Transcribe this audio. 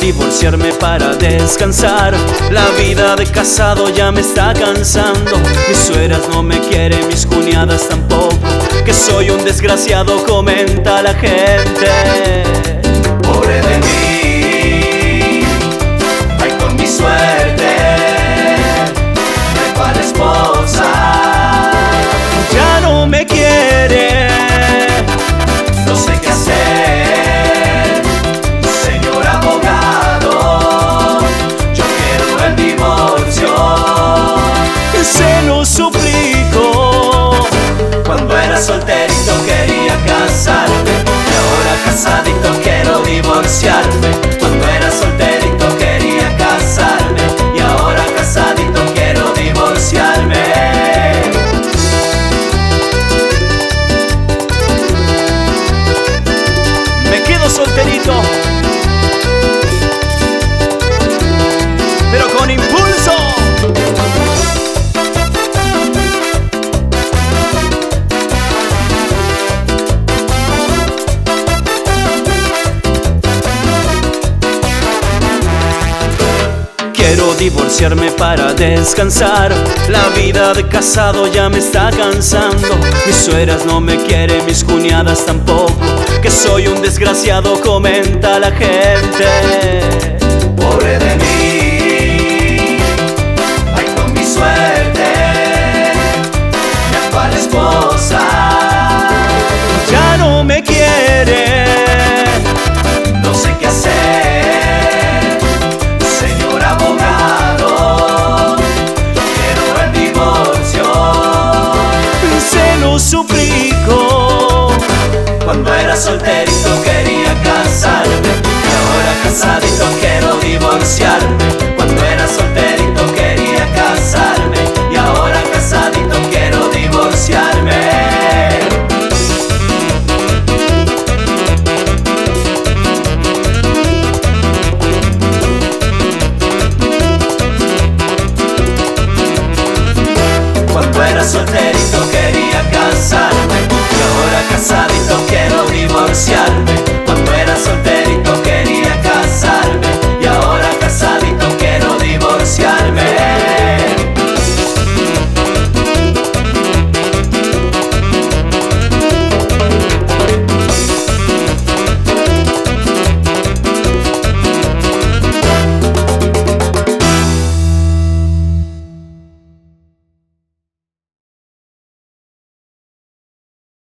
divorciarme para descansar. La vida de casado ya me está cansando. Mis suegras no me quieren, mis cuñadas tampoco. Que soy un desgraciado, comenta la gente. Pobre de mí, ay con mi suerte, me para esposa. Ya no me quiere, no sé qué hacer, señor abogado, yo quiero el divorcio. Se lo suplico. Cuando era solterito quería casarme, y ahora casadito quiero divorciarme. Cuando era solterito quería casarme, y ahora casadito quiero divorciarme. Me quedo solterito, pero con impulso. Quiero divorciarme para descansar. La vida de casado ya me está cansando. Mis suegras no me quieren, mis cuñadas tampoco. Que soy un desgraciado, comenta la gente.